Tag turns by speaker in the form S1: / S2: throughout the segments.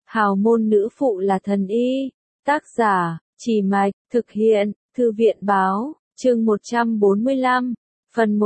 S1: Hào môn nữ phụ là thần y. Tác giả, Chỉ Mạch, thực hiện, Thư viện báo, chương 145, phần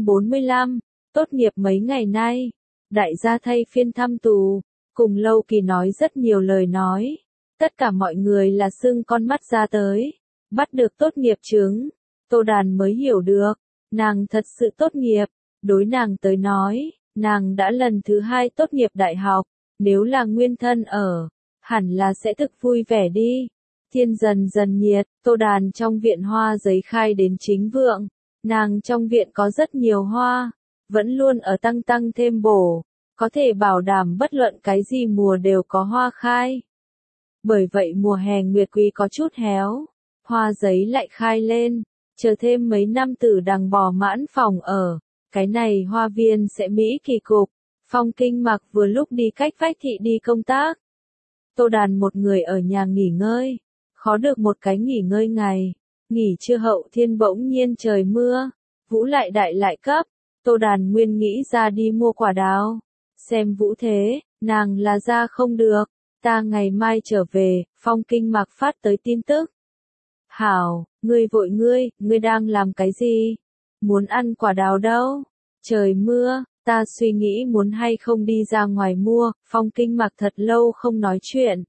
S1: 145, tốt nghiệp mấy ngày nay. Đại gia thay phiên thăm tù, cùng Lâu Kỳ nói rất nhiều lời nói. Tất cả mọi người là sưng con mắt ra tới, bắt được tốt nghiệp chứng. Tô Đàn mới hiểu được, nàng thật sự tốt nghiệp. Đối nàng tới nói, nàng đã lần thứ 2 tốt nghiệp đại học, nếu là nguyên thân ở, hẳn là sẽ thực vui vẻ đi. Thiên dần dần nhiệt, Tô Đàn trong viện hoa giấy khai đến chính vượng, nàng trong viện có rất nhiều hoa, vẫn luôn ở tăng thêm bổ, có thể bảo đảm bất luận cái gì mùa đều có hoa khai. Bởi vậy mùa hè nguyệt quý có chút héo, hoa giấy lại khai lên, chờ thêm mấy năm Tử Đằng bò mãn phòng ở, cái này hoa viên sẽ mỹ kỳ cục. Phong Kinh Mặc vừa lúc đi cách vách thị đi công tác. Tô Đàn một người ở nhà nghỉ ngơi, khó được một cái nghỉ ngơi ngày, nghỉ trưa hậu thiên bỗng nhiên trời mưa, vũ lại đại lại cấp, Tô Đàn nguyên nghĩ ra đi mua quả đào, xem vũ thế, nàng là ra không được, ta ngày mai trở về. Phong Kinh Mặc phát tới tin tức. Hảo, ngươi vội ngươi đang làm cái gì? Muốn ăn quả đào đâu? Trời mưa, ta suy nghĩ muốn hay không đi ra ngoài mua. Phong Kinh Mặc thật lâu không nói chuyện.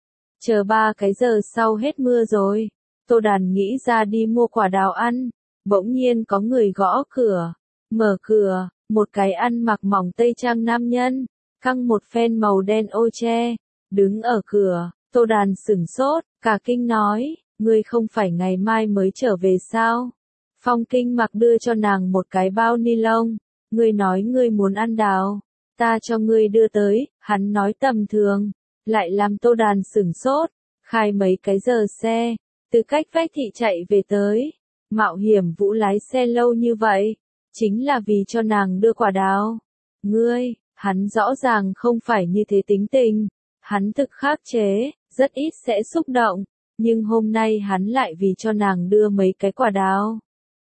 S1: Chờ 3 cái giờ sau hết mưa rồi, Tô Đàn nghĩ ra đi mua quả đào ăn, bỗng nhiên có người gõ cửa, mở cửa, một cái ăn mặc mỏng tây trang nam nhân, căng một phen màu đen ô che, đứng ở cửa. Tô Đàn sửng sốt, cả kinh nói, ngươi không phải ngày mai mới trở về sao? Phong Kinh Mặc đưa cho nàng một cái bao ni lông, ngươi nói ngươi muốn ăn đào, ta cho ngươi đưa tới. Hắn nói tầm thường, lại làm Tô Đàn sửng sốt, khai mấy cái giờ xe, từ cách vách thị chạy về tới, mạo hiểm vũ lái xe lâu như vậy, chính là vì cho nàng đưa quả đào. Ngươi, hắn rõ ràng không phải như thế tính tình, hắn thực khắc chế, rất ít sẽ xúc động, nhưng hôm nay hắn lại vì cho nàng đưa mấy cái quả đào.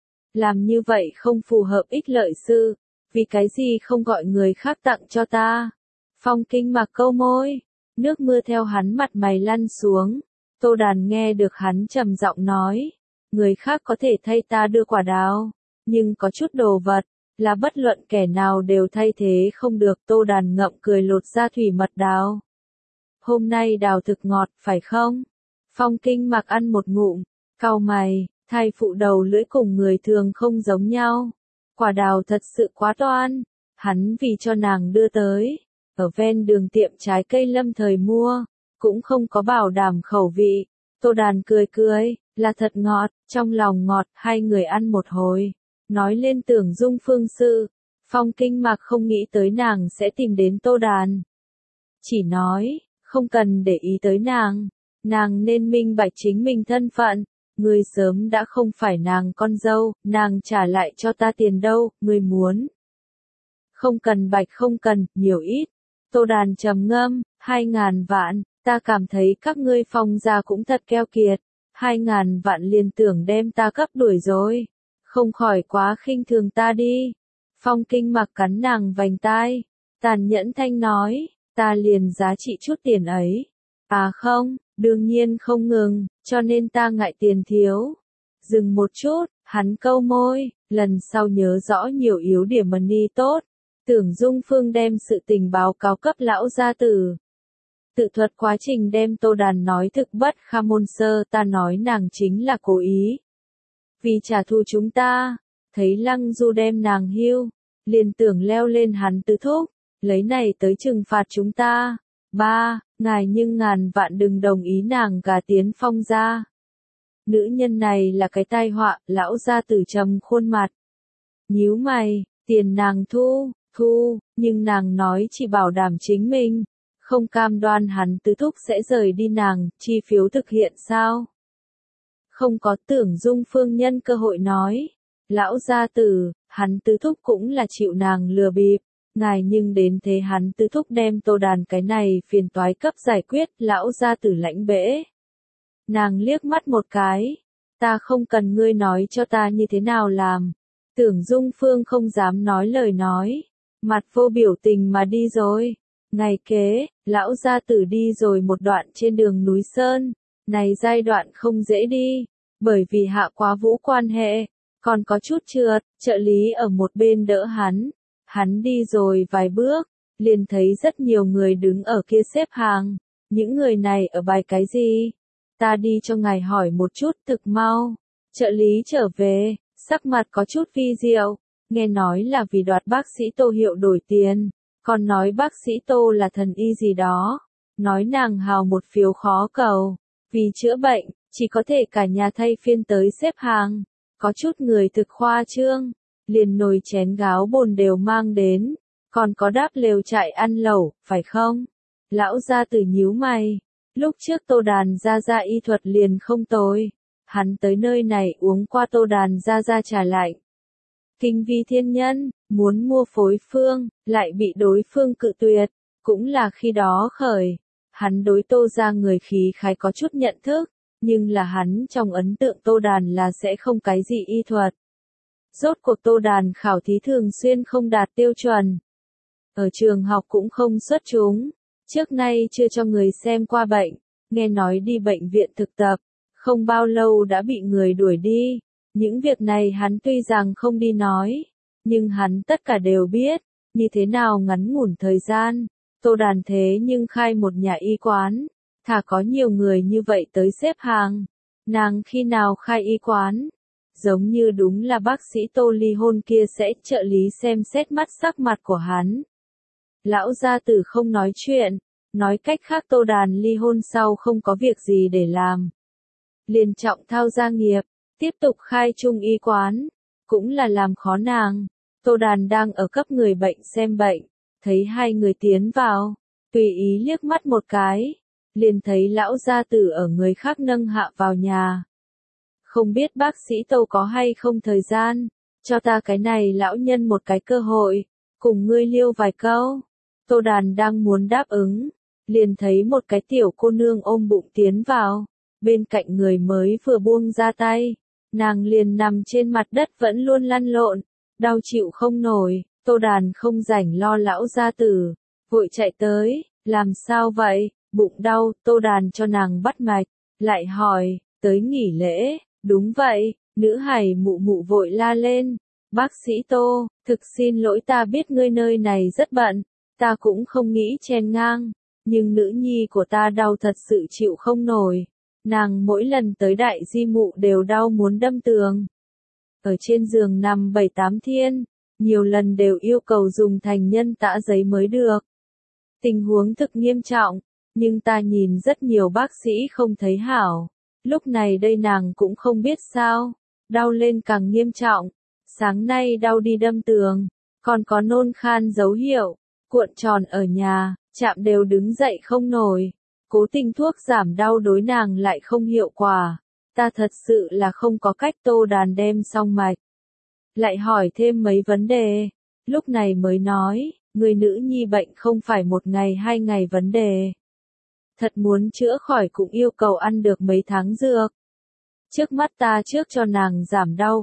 S1: Làm như vậy không phù hợp ích lợi sự, vì cái gì không gọi người khác tặng cho ta? Phong Kinh Mặc câu môi, nước mưa theo hắn mặt mày lăn xuống. Tô Đàn nghe được hắn trầm giọng nói, người khác có thể thay ta đưa quả đào, nhưng có chút đồ vật, là bất luận kẻ nào đều thay thế không được. Tô Đàn ngậm cười lột ra thủy mật đào. Hôm nay đào thực ngọt, phải không? Phong Kinh Mặc ăn một ngụm, cau mày, thai phụ đầu lưỡi cùng người thường không giống nhau. Quả đào thật sự quá toan, hắn vì cho nàng đưa tới, ở ven đường tiệm trái cây lâm thời mua, cũng không có bảo đảm khẩu vị. Tô Đàn cười, là thật ngọt, trong lòng ngọt. Hai người ăn một hồi, nói lên Tưởng Dung phương sự. Phong Kinh Mặc không nghĩ tới nàng sẽ tìm đến Tô Đàn, chỉ nói, không cần để ý tới nàng nên minh bạch chính mình thân phận. Ngươi sớm đã không phải nàng con dâu, nàng trả lại cho ta tiền đâu, ngươi muốn? Không cần bạch không cần, nhiều ít. Tô Đàn trầm ngâm, 2.000 vạn, ta cảm thấy các ngươi Phong gia cũng thật keo kiệt, 2.000 vạn liền tưởng đem ta cấp đuổi rồi, không khỏi quá khinh thường ta đi. Phong Kinh Mặc cắn nàng vành tai, tàn nhẫn thanh nói, ta liền giá trị chút tiền ấy. À không, đương nhiên không ngừng, cho nên ta ngại tiền thiếu. Dừng một chút, hắn câu môi, lần sau nhớ rõ nhiều yếu điểm money tốt. Tưởng Dung Phương đem sự tình báo cáo cấp lão gia tử. Tự thuật quá trình đem Tô Đàn nói thực bất khả môn sơ. Ta nói nàng chính là cố ý, vì trả thù chúng ta. Thấy Lăng Du đem nàng hưu, liền tưởng leo lên hắn tứ thúc, lấy này tới trừng phạt chúng ta. Ngài nhưng ngàn vạn đừng đồng ý nàng gả tiến Phong gia. Nữ nhân này là cái tai họa. Lão gia tử trầm khuôn mặt, nhíu mày, tiền nàng thu, nhưng nàng nói chỉ bảo đảm chính mình, không cam đoan hắn tứ thúc sẽ rời đi nàng. Chi phiếu thực hiện sao? Không có. Tưởng Dung Phương nhân cơ hội nói, lão gia tử, hắn tứ thúc cũng là chịu nàng lừa bịp. Ngài nhưng đến thế hắn tứ thúc đem Tô Đàn cái này phiền toái cấp giải quyết. Lão gia tử lãnh bẽ nàng liếc mắt một cái, ta không cần ngươi nói cho ta như thế nào làm. Tưởng Dung Phương không dám nói lời nói, mặt vô biểu tình mà đi rồi. Ngày kế, Lão gia tử đi rồi một đoạn trên đường núi Sơn, này giai đoạn không dễ đi, bởi vì Hạ Quá Vũ quan hệ, còn có chút trượt, trợ lý ở một bên đỡ hắn đi rồi vài bước, liền thấy rất nhiều người đứng ở kia xếp hàng, những người này ở bài cái gì? Ta đi cho ngài hỏi một chút thực mau, trợ lý trở về, sắc mặt có chút vi diệu, nghe nói là vì đoạt bác sĩ Tô hiệu đổi tiền, còn nói bác sĩ Tô là thần y gì đó, nói nàng hào một phiếu khó cầu, vì chữa bệnh, chỉ có thể cả nhà thay phiên tới xếp hàng, có chút người thực khoa trương, liền nồi chén gáo bồn đều mang đến, còn có đáp lều trại ăn lẩu, phải không? Lão gia tử nhíu mày, lúc trước Tô Đàn ra y thuật liền không tồi, hắn tới nơi này uống qua Tô Đàn ra trà lạnh. Kinh vi thiên nhân, muốn mua phối phương, lại bị đối phương cự tuyệt, cũng là khi đó khởi. Hắn đối Tô ra người khí khái có chút nhận thức, nhưng là hắn trong ấn tượng Tô Đàn là sẽ không cái gì y thuật. Rốt cuộc Tô Đàn khảo thí thường xuyên không đạt tiêu chuẩn. Ở trường học cũng không xuất chúng, trước nay chưa cho người xem qua bệnh, nghe nói đi bệnh viện thực tập, không bao lâu đã bị người đuổi đi. Những việc này hắn tuy rằng không đi nói, nhưng hắn tất cả đều biết, như thế nào ngắn ngủn thời gian, Tô Đàn thế nhưng khai một nhà y quán, thà có nhiều người như vậy tới xếp hàng, nàng khi nào khai y quán, giống như đúng là bác sĩ Tô ly hôn kia sẽ trợ lý xem xét mắt sắc mặt của hắn. Lão gia tử không nói chuyện, nói cách khác Tô Đàn ly hôn sau không có việc gì để làm. Liền trọng thao gia nghiệp, tiếp tục khai trung y quán, cũng là làm khó nàng. Tô Đàn đang ở cấp người bệnh xem bệnh, thấy hai người tiến vào, tùy ý liếc mắt một cái, liền thấy lão gia tử ở người khác nâng hạ vào nhà. Không biết bác sĩ Tô có hay không thời gian, cho ta cái này lão nhân một cái cơ hội, cùng ngươi liêu vài câu. Tô Đàn đang muốn đáp ứng, liền thấy một cái tiểu cô nương ôm bụng tiến vào, bên cạnh người mới vừa buông ra tay, nàng liền nằm trên mặt đất vẫn luôn lăn lộn, đau chịu không nổi. Tô Đàn không rảnh lo lão gia tử, vội chạy tới, làm sao vậy, bụng đau. Tô Đàn cho nàng bắt mạch, lại hỏi, tới nghỉ lễ? Đúng vậy, nữ hài mụ mụ vội la lên, bác sĩ Tô, thực xin lỗi, ta biết ngươi nơi này rất bận, ta cũng không nghĩ chen ngang, nhưng nữ nhi của ta đau thật sự chịu không nổi, nàng mỗi lần tới đại di mụ đều đau muốn đâm tường. Ở trên giường nằm 7-8 thiên, nhiều lần đều yêu cầu dùng thành nhân tã giấy mới được. Tình huống thực nghiêm trọng, nhưng ta nhìn rất nhiều bác sĩ không thấy hảo. Lúc này đây nàng cũng không biết sao, đau lên càng nghiêm trọng, sáng nay đau đi đâm tường, còn có nôn khan dấu hiệu, cuộn tròn ở nhà, chạm đều đứng dậy không nổi, cố tình thuốc giảm đau đối nàng lại không hiệu quả, ta thật sự là không có cách. Tô Đàn đem xong mạch, lại hỏi thêm mấy vấn đề, lúc này mới nói, người nữ nhi bệnh không phải 1 ngày 2 ngày vấn đề. Thật muốn chữa khỏi cũng yêu cầu ăn được mấy tháng dược. Trước mắt ta trước cho nàng giảm đau,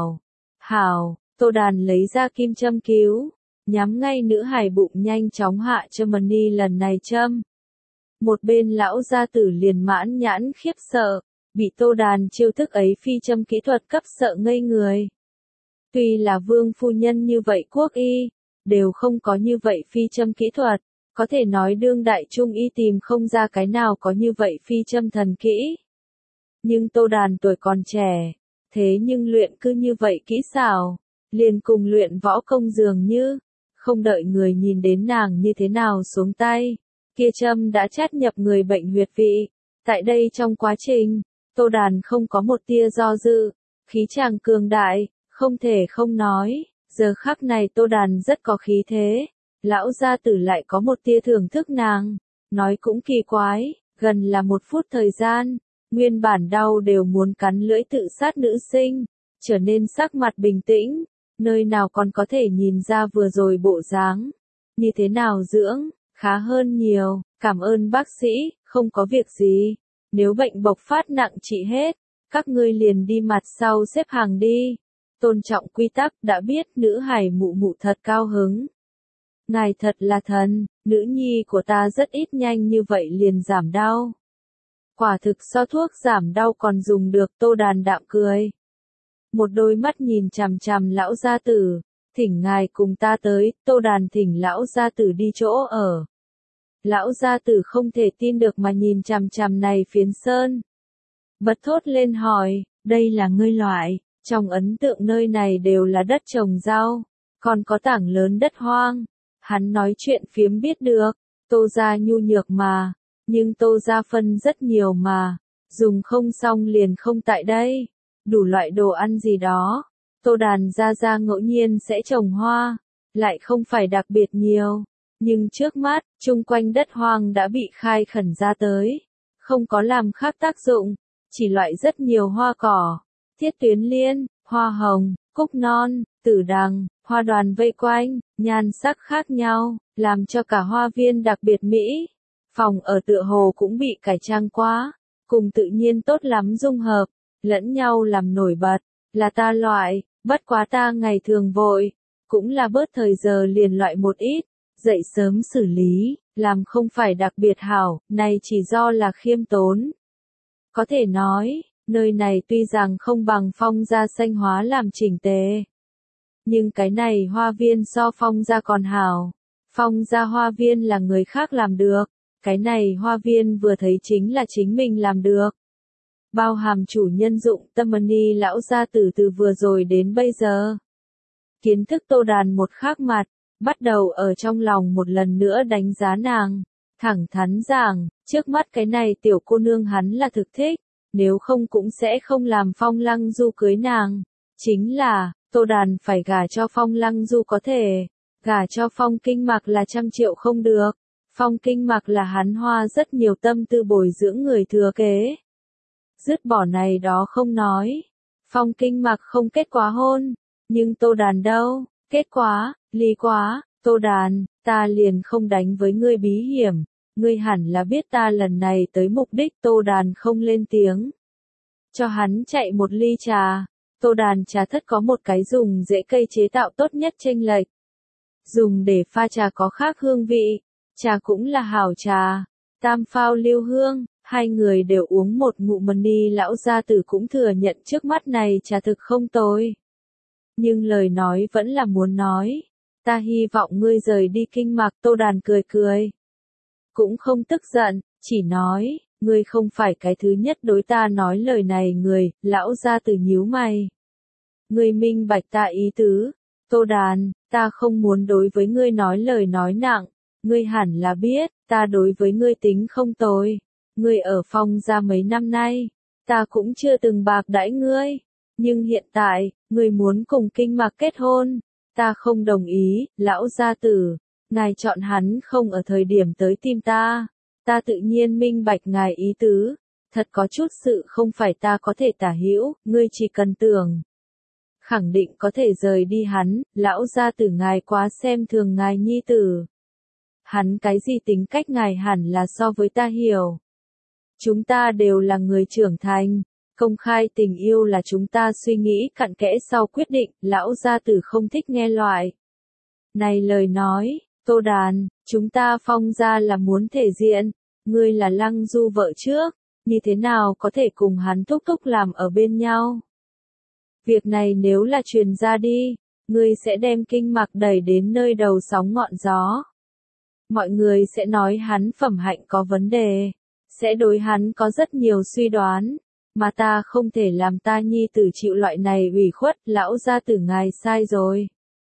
S1: hảo, Tô Đàn lấy ra kim châm cứu, nhắm ngay nữ hài bụng nhanh chóng hạ châm mani lần này châm. Một bên lão gia tử liền mãn nhãn khiếp sợ, bị Tô Đàn chiêu thức ấy phi châm kỹ thuật cấp sợ ngây người. Tuy là vương phu nhân như vậy quốc y, đều không có như vậy phi châm kỹ thuật. Có thể nói đương đại trung y tìm không ra cái nào có như vậy phi châm thần kỹ. Nhưng Tô Đàn tuổi còn trẻ, thế nhưng luyện cứ như vậy kỹ xảo, liền cùng luyện võ công dường như, không đợi người nhìn đến nàng như thế nào xuống tay, kia châm đã chát nhập người bệnh huyệt vị. Tại đây trong quá trình, Tô Đàn không có một tia do dự, khí chàng cường đại, không thể không nói, giờ khắc này Tô Đàn rất có khí thế. Lão gia tử lại có một tia thưởng thức nàng, nói cũng kỳ quái, gần là 1 phút thời gian, nguyên bản đau đều muốn cắn lưỡi tự sát nữ sinh, trở nên sắc mặt bình tĩnh, nơi nào còn có thể nhìn ra vừa rồi bộ dáng, như thế nào dưỡng, khá hơn nhiều, cảm ơn bác sĩ, không có việc gì, nếu bệnh bộc phát nặng trị hết, các ngươi liền đi mặt sau xếp hàng đi, tôn trọng quy tắc. Đã biết. Nữ hài mụ mụ thật cao hứng. Ngài thật là thần, nữ nhi của ta rất ít nhanh như vậy liền giảm đau. Quả thực so thuốc giảm đau còn dùng được. Tô Đàn đạm cười. Một đôi mắt nhìn chằm chằm lão gia tử, thỉnh ngài cùng ta tới. Tô Đàn thỉnh lão gia tử đi chỗ ở. Lão gia tử không thể tin được mà nhìn chằm chằm này phiến sơn. Bật thốt lên hỏi, đây là ngươi loại, trong ấn tượng nơi này đều là đất trồng rau, còn có tảng lớn đất hoang. Hắn nói chuyện phiếm biết được, Tô gia nhu nhược mà, nhưng Tô gia phân rất nhiều mà, dùng không xong liền không tại đây, đủ loại đồ ăn gì đó. Tô Đàn gia ngẫu nhiên sẽ trồng hoa, lại không phải đặc biệt nhiều, nhưng trước mắt, chung quanh đất hoang đã bị khai khẩn ra tới, không có làm khác tác dụng, chỉ loại rất nhiều hoa cỏ, thiết tuyến liên, hoa hồng, cúc non, tử đằng, hoa đoàn vây quanh, nhan sắc khác nhau, làm cho cả hoa viên đặc biệt mỹ. Phòng ở tựa hồ cũng bị cải trang quá, cùng tự nhiên tốt lắm dung hợp, lẫn nhau làm nổi bật, là ta loại, bất quá ta ngày thường vội, cũng là bớt thời giờ liền loại một ít, dậy sớm xử lý, làm không phải đặc biệt hảo, này chỉ do là khiêm tốn. Có thể nói, nơi này tuy rằng không bằng Phong gia xanh hóa làm chỉnh tề, nhưng cái này hoa viên so Phong gia còn hảo. Phong gia hoa viên là người khác làm được, cái này hoa viên vừa thấy chính là chính mình làm được. Bao hàm chủ nhân dụng tâm ni lão gia tử từ vừa rồi đến bây giờ. Kiến thức Tô Đàn một khác mặt, bắt đầu ở trong lòng một lần nữa đánh giá nàng. Thẳng thắn giảng, trước mắt cái này tiểu cô nương hắn là thực thích, nếu không cũng sẽ không làm Phong Lăng Du cưới nàng. Chính là, Tô Đàn phải gả cho Phong Lăng Du có thể, gả cho Phong Kinh Mặc là 100 triệu không được. Phong Kinh Mặc là hắn hoa rất nhiều tâm tư bồi dưỡng người thừa kế. Dứt bỏ này đó không nói. Phong Kinh Mặc không kết quả hôn, nhưng Tô Đàn đâu, kết quả, ly quá. Tô Đàn, ta liền không đánh với ngươi bí hiểm, ngươi hẳn là biết ta lần này tới mục đích. Tô Đàn không lên tiếng. Cho hắn chạy một ly trà. Tô Đàn trà thất có một cái dùng rễ cây chế tạo tốt nhất chênh lệch. Dùng để pha trà có khác hương vị, trà cũng là hảo trà, tam phao lưu hương, hai người đều uống một ngụm mani. Lão gia tử cũng thừa nhận trước mắt này trà thực không tồi. Nhưng lời nói vẫn là muốn nói, ta hy vọng ngươi rời đi Kinh Mặc. Tô Đàn cười cười. Cũng không tức giận, chỉ nói, ngươi không phải cái thứ nhất đối ta nói lời này người. Lão gia tử nhíu mày. Ngươi minh bạch ta ý tứ. Tô Đàn, ta không muốn đối với ngươi nói lời nói nặng, ngươi hẳn là biết, ta đối với ngươi tính không tồi. Ngươi ở Phong gia mấy năm nay, ta cũng chưa từng bạc đãi ngươi, nhưng hiện tại, ngươi muốn cùng Kinh Mặc kết hôn, ta không đồng ý. Lão gia tử, ngài chọn hắn không ở thời điểm tới tìm ta, ta tự nhiên minh bạch ngài ý tứ, thật có chút sự không phải ta có thể tả hữu, ngươi chỉ cần tưởng. Khẳng định có thể rời đi hắn. Lão gia tử, ngài quá xem thường ngài nhi tử. Hắn cái gì tính cách ngài hẳn là so với ta hiểu. Chúng ta đều là người trưởng thành, công khai tình yêu là chúng ta suy nghĩ cặn kẽ sau quyết định. Lão gia tử không thích nghe loại này lời nói. Tô Đàn, chúng ta Phong gia là muốn thể diện, ngươi là Lăng Du vợ trước, như thế nào có thể cùng hắn thúc thúc làm ở bên nhau. Việc này nếu là truyền ra đi, ngươi sẽ đem Kinh Mặc đẩy đến nơi đầu sóng ngọn gió. Mọi người sẽ nói hắn phẩm hạnh có vấn đề, sẽ đối hắn có rất nhiều suy đoán, mà ta không thể làm ta nhi tử chịu loại này ủy khuất. Lão gia tử, ngài sai rồi.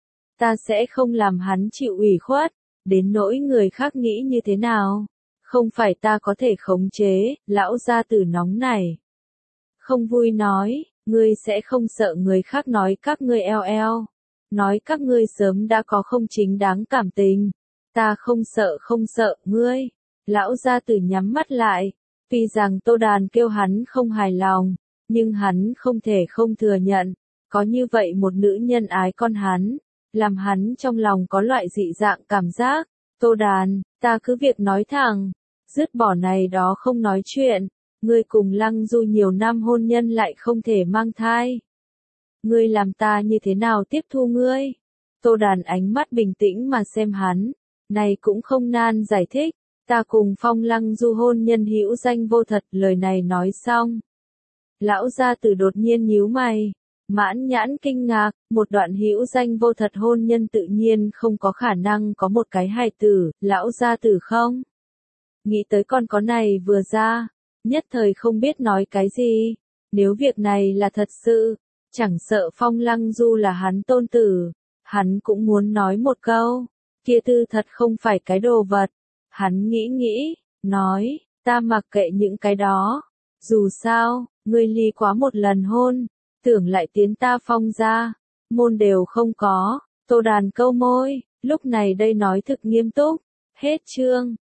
S1: Ta sẽ không làm hắn chịu ủy khuất, đến nỗi người khác nghĩ như thế nào, không phải ta có thể khống chế. Lão gia tử nóng nảy, không vui nói. Ngươi sẽ không sợ người khác nói các ngươi eo, nói các ngươi sớm đã có không chính đáng cảm tình. Ta không sợ, ngươi. Lão gia tử nhắm mắt lại, tuy rằng Tô Đàn kêu hắn không hài lòng, nhưng hắn không thể không thừa nhận, có như vậy một nữ nhân ái con hắn, làm hắn trong lòng có loại dị dạng cảm giác. Tô Đàn, ta cứ việc nói thẳng, dứt bỏ này đó không nói chuyện. Ngươi cùng Lăng Du nhiều năm hôn nhân lại không thể mang thai. Ngươi làm ta như thế nào tiếp thu ngươi? Tô Đàn ánh mắt bình tĩnh mà xem hắn, Này cũng không nan giải thích, ta cùng Phong Lăng Du hôn nhân hữu danh vô thật. Lời này nói xong, lão gia tử đột nhiên nhíu mày, mãn nhãn kinh ngạc, một đoạn hữu danh vô thật hôn nhân tự nhiên không có khả năng có một cái hài tử, lão gia tử không? Nghĩ tới còn có này vừa ra, nhất thời không biết nói cái gì, nếu việc này là thật sự, chẳng sợ Phong Lăng Du là hắn tôn tử, hắn cũng muốn nói một câu, kia tư thật không phải cái đồ vật. Hắn nghĩ, nói, ta mặc kệ những cái đó, dù sao, ngươi ly quá một lần hôn, tưởng lại tiến ta Phong ra, môn đều không có. Tô Đàn câu môi, lúc này đây nói thực nghiêm túc, hết chương.